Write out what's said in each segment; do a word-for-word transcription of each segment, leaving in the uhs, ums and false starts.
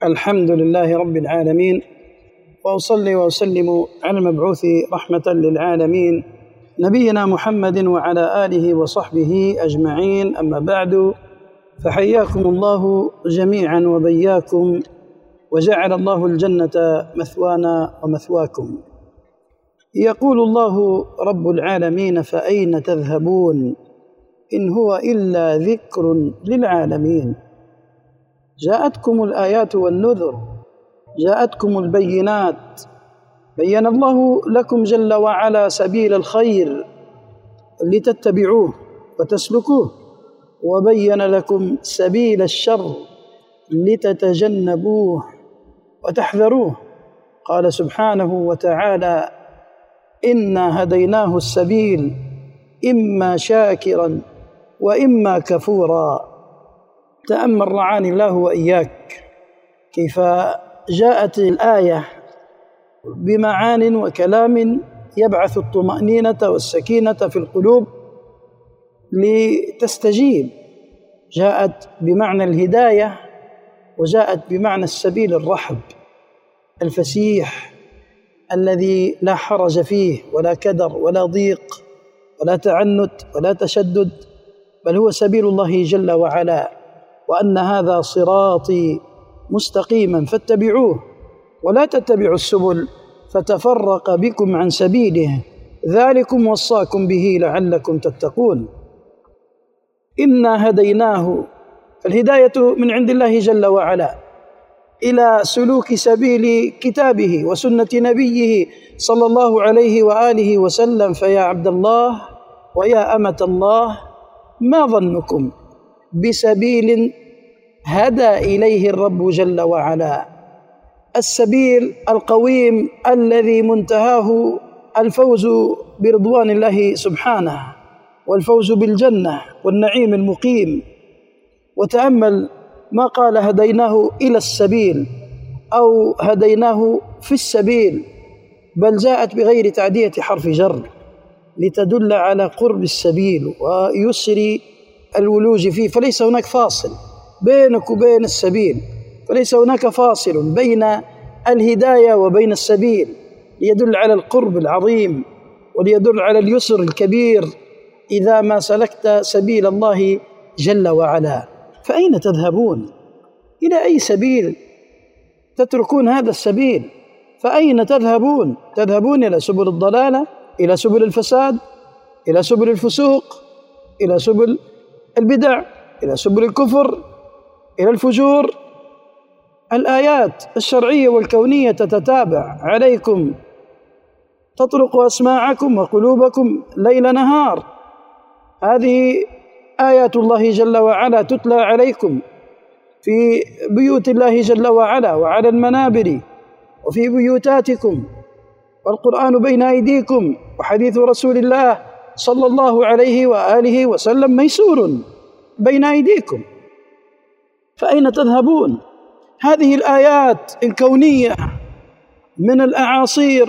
الحمد لله رب العالمين، وأصلي وأسلم على المبعوث رحمة للعالمين نبينا محمد وعلى آله وصحبه أجمعين. أما بعد، فحياكم الله جميعا وبياكم، وجعل الله الجنة مثوانا ومثواكم. يقول الله رب العالمين: فأين تذهبون إن هو إلا ذكر للعالمين. جاءتكم الآيات والنذر، جاءتكم البينات، بين الله لكم جل وعلا سبيل الخير لتتبعوه وتسلكوه، وبين لكم سبيل الشر لتتجنبوه وتحذروه. قال سبحانه وتعالى: إنا هديناه السبيل إما شاكرا وإما كفورا. تأمل رعاني الله وإياك كيف جاءت الآية بمعان وكلام يبعث الطمأنينة والسكينة في القلوب لتستجيب. جاءت بمعنى الهداية، وجاءت بمعنى السبيل الرحب الفسيح الذي لا حرج فيه ولا كدر ولا ضيق ولا تعنت ولا تشدد، بل هو سبيل الله جل وعلا. وأن هذا صراطي مستقيما فاتبعوه ولا تتبعوا السبل فتفرق بكم عن سبيله، ذلكم وصاكم به لعلكم تتقون. إنا هديناه، الهداية من عند الله جل وعلا إلى سلوك سبيل كتابه وسنة نبيه صلى الله عليه وآله وسلم. فيا عبد الله ويا أمة الله، ما ظنكم بسبيل هدى إليه الرب جل وعلا؟ السبيل القويم الذي منتهاه الفوز برضوان الله سبحانه، والفوز بالجنة والنعيم المقيم. وتأمل ما قال: هديناه إلى السبيل أو هديناه في السبيل، بل جاءت بغير تعدية حرف جر لتدل على قرب السبيل ويسر الولوج فيه. فليس هناك فاصل بينك وبين السبيل، فليس هناك فاصل بين الهداية وبين السبيل، ليدل على القرب العظيم وليدل على اليسر الكبير إذا ما سلكت سبيل الله جل وعلا. فأين تذهبون؟ إلى أي سبيل تتركون هذا السبيل؟ فأين تذهبون؟ تذهبون إلى سبل الضلالة، إلى سبل الفساد، إلى سبل الفسوق، إلى سبل البدع، إلى سبل الكفر، إلى الفجور. الآيات الشرعية والكونية تتتابع عليكم، تطرق أسماعكم وقلوبكم ليل نهار. هذه آيات الله جل وعلا تتلى عليكم في بيوت الله جل وعلا وعلى المنابر وفي بيوتاتكم، والقرآن بين أيديكم، وحديث رسول الله صلى الله عليه وآله وسلم ميسور بين أيديكم. فأين تذهبون؟ هذه الآيات الكونية من الأعاصير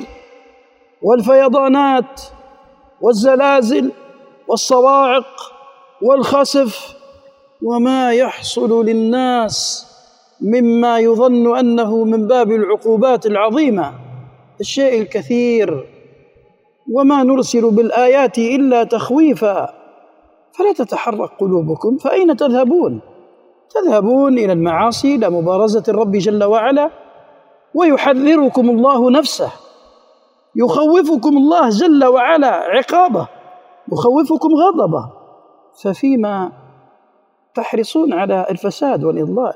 والفيضانات والزلازل والصواعق والخسف وما يحصل للناس مما يظن أنه من باب العقوبات العظيمة، الشيء الكثير، وما نرسل بالآيات إلا تخويفا، فلا تتحرك قلوبكم. فأين تذهبون؟ تذهبون إلى المعاصي، إلى مبارزة الرب جل وعلا، ويحذركم الله نفسه، يخوفكم الله جل وعلا عقابه، يخوفكم غضبه. ففيما تحرصون على الفساد والإضلال؟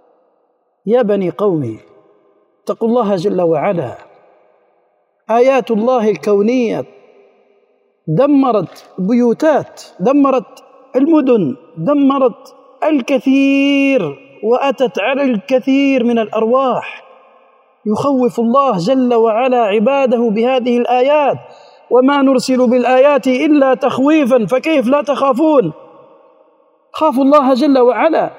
يا بني قومي اتقوا الله جل وعلا. آيات الله الكونية دمرت بيوتات، دمرت المدن، دمرت الكثير، وأتت على الكثير من الأرواح. يخوف الله جل وعلا عباده بهذه الآيات: وما نرسل بالآيات إلا تخويفا فكيف لا تخافون؟ خافوا الله جل وعلا.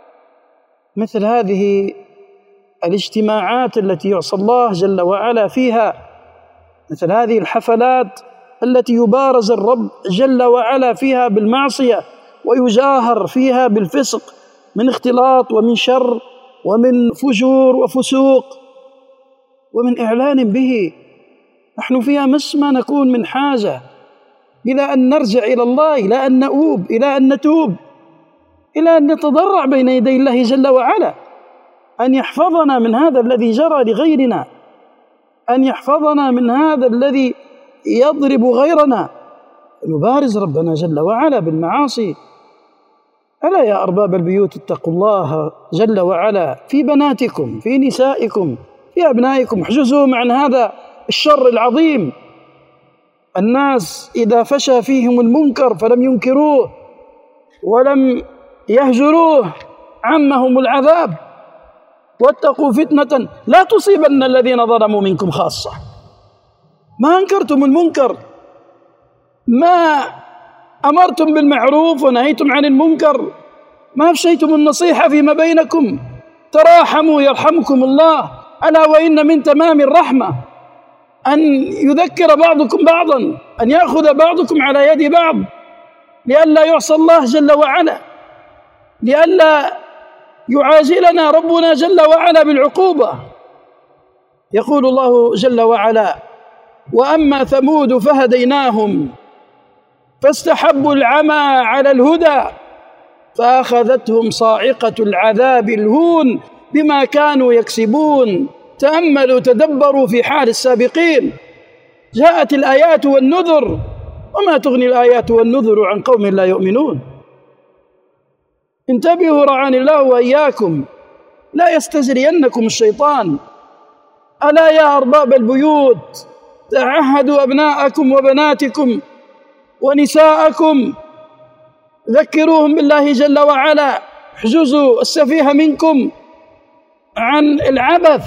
مثل هذه الاجتماعات التي يعصى الله جل وعلا فيها، مثل هذه الحفلات التي يبارز الرب جل وعلا فيها بالمعصية ويجاهر فيها بالفسق من اختلاط ومن شر ومن فجور وفسوق ومن إعلان به. نحن في أمس ما نكون من حاجة إلى أن نرجع إلى الله، إلى أن نؤوب، إلى أن نتوب، إلى أن نتضرع بين يدي الله جل وعلا أن يحفظنا من هذا الذي جرى لغيرنا، أن يحفظنا من هذا الذي يضرب غيرنا. نبارز ربنا جل وعلا بالمعاصي. ألا يا أرباب البيوت اتقوا الله جل وعلا في بناتكم، في نسائكم، في أبنائكم، احجزوهم عن هذا الشر العظيم. الناس إذا فشى فيهم المنكر فلم ينكروه ولم يهجروه عمهم العذاب. واتقوا فتنة لا تصيبن الذين ظلموا منكم خاصة. ما أنكرتم المنكر، ما أمرتم بالمعروف ونهيتم عن المنكر، ما أفشيتم النصيحة فيما بينكم. تراحموا يرحمكم الله. ألا وإن من تمام الرحمة أن يذكر بعضكم بعضا، أن يأخذ بعضكم على يد بعض، لئلا يعصى الله جل وعلا، لئلا يعاجلنا ربنا جل وعلا بالعقوبة. يقول الله جل وعلا: وأما ثمود فهديناهم فاستحبوا العمى على الهدى فأخذتهم صاعقة العذاب الهون بما كانوا يكسبون. تأملوا تدبروا في حال السابقين. جاءت الآيات والنذر، وما تغني الآيات والنذر عن قوم لا يؤمنون. انتبهوا رعاني الله وإياكم، لا يستجرينكم الشيطان. ألا يا أرباب البيوت تعهدوا أبناءكم وبناتكم ونساءكم، ذكروهم بالله جل وعلا، احجزوا السفيه منكم عن العبث،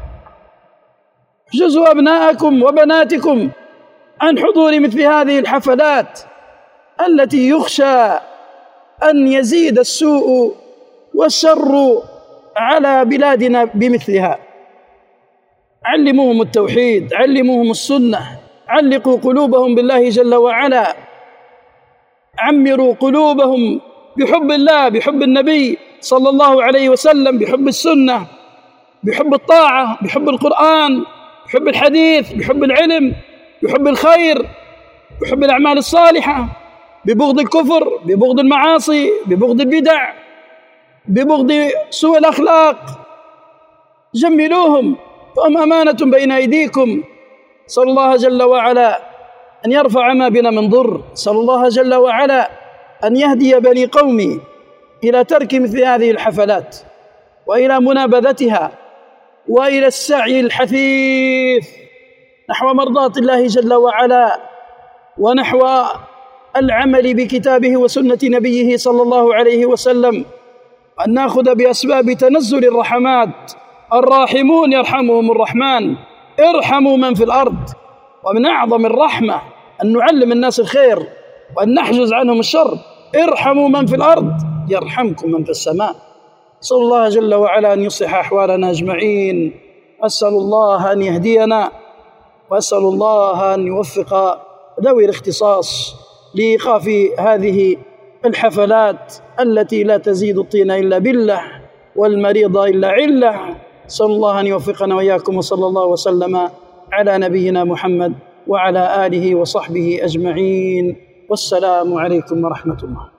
احجزوا أبناءكم وبناتكم عن حضور مثل هذه الحفلات التي يخشى أن يزيد السوء والشر على بلادنا بمثلها. علموهم التوحيد، علموهم السنة، علقوا قلوبهم بالله جل وعلا، عمروا قلوبهم بحب الله، بحب النبي صلى الله عليه وسلم، بحب السنة، بحب الطاعة، بحب القرآن، بحب الحديث، بحب العلم، بحب الخير، بحب الأعمال الصالحة، ببغض الكفر، ببغض المعاصي، ببغض البدع، ببغض سوء الأخلاق. جملوهم فهم أمانة بين أيديكم. صلى الله جل وعلا أن يرفع ما بنا من ضر. صلى الله جل وعلا أن يهدي بني قومي إلى ترك مثل هذه الحفلات وإلى منابذتها وإلى السعي الحثيث نحو مرضاة الله جل وعلا ونحو العمل بكتابه وسنة نبيه صلى الله عليه وسلم، أن نأخذ بأسباب تنزل الرحمات. الراحمون يرحمهم الرحمن، ارحموا من في الأرض. ومن أعظم الرحمة أن نعلم الناس الخير وأن نحجز عنهم الشر. ارحموا من في الأرض يرحمكم من في السماء. أسأل الله جل وعلا أن يصلح أحوالنا أجمعين. أسأل الله أن يهدينا، وأسأل الله أن يوفق ذوي الاختصاص لإيقاف هذه الحفلات التي لا تزيد الطين إلا بالله والمريض إلا علة. أسأل الله أن يوفقنا وإياكم، وصلى الله وسلم على نبينا محمد وعلى آله وصحبه أجمعين. والسلام عليكم ورحمة الله.